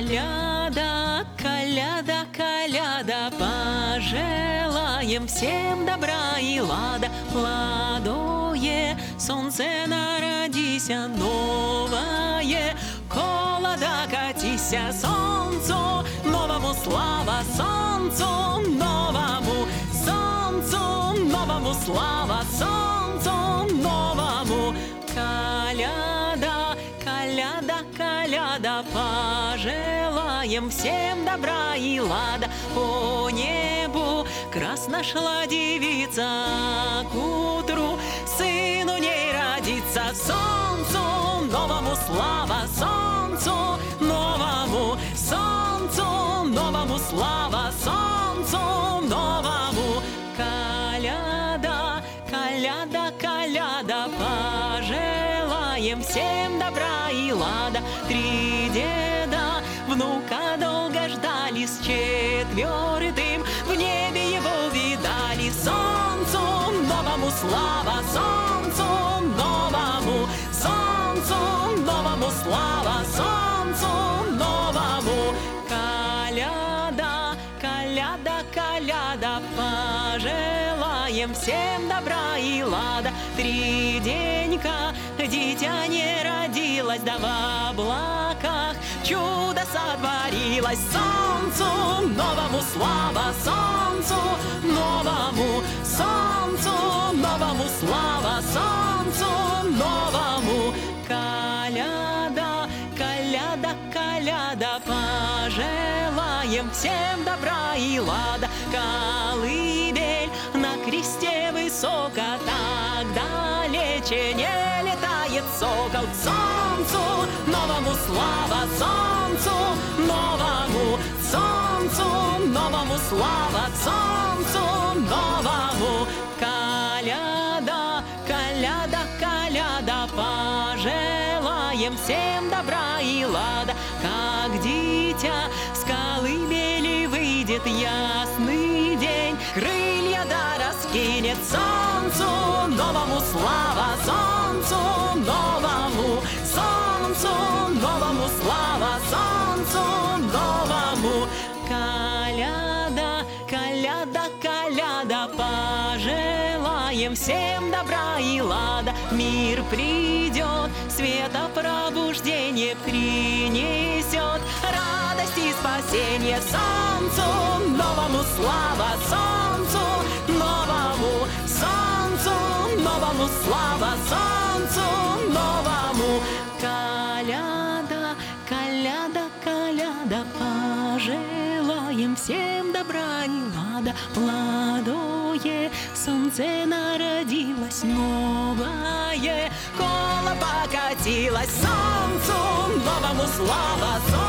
Коляда, коляда, коляда, пожелаем всем добра и лада. Молодое солнце народися новое, колода катися солнцу новому, слава солнцу новому, солнцу новому, слава солнцу новому. Коляда, коляда, коляда, пожелаем всем добра и лада. По небу красно шла девица к утру, сын у ней родится. Солнцу новому, слава солнцу новому, солнцу новому, слава солнцу новому. Коляда, коляда, коляда, пожелаем всем добра и лада. Три деда внука долго ждали, с четвертым в небе его видали. Солнцу новому, слава солнцу новому, солнцу новому, слава солнцу новому. Коляда, коляда, коляда, пожелаем всем добра и лада. Три денька дитя не родилось, да в облаках чудо сотворилось. Солнцу новому, слава солнцу новому, солнцу новому, слава солнцу новому. Коляда, коляда, коляда, пожелаем всем добра и лада. Колыбель на кресте высоко, так далече не летает сокол. Солнцу новому, слава солнцу новому, солнцу новому, слава солнцу новому. Коляда, коляда, коляда, пожелаем всем добра и лада. Как дитя с колыбели выйдет ясный день, крылья да раскинет. Солнцу новому, слава солнцу новому, солнцу новому, слава солнцу новому. Коляда, коляда, коляда, пожелаем всем добра и лада. Мир придет, света пробуждение принесет, радость и спасение. Солнцу новому, слава солнцу новому, солнцу новому, слава солнцу новому. Коляда, коляда, коляда, пожелаем всем добра и лада. Молодое солнце народилось новое, коло покатилось. Солнцу новому, слава солнцу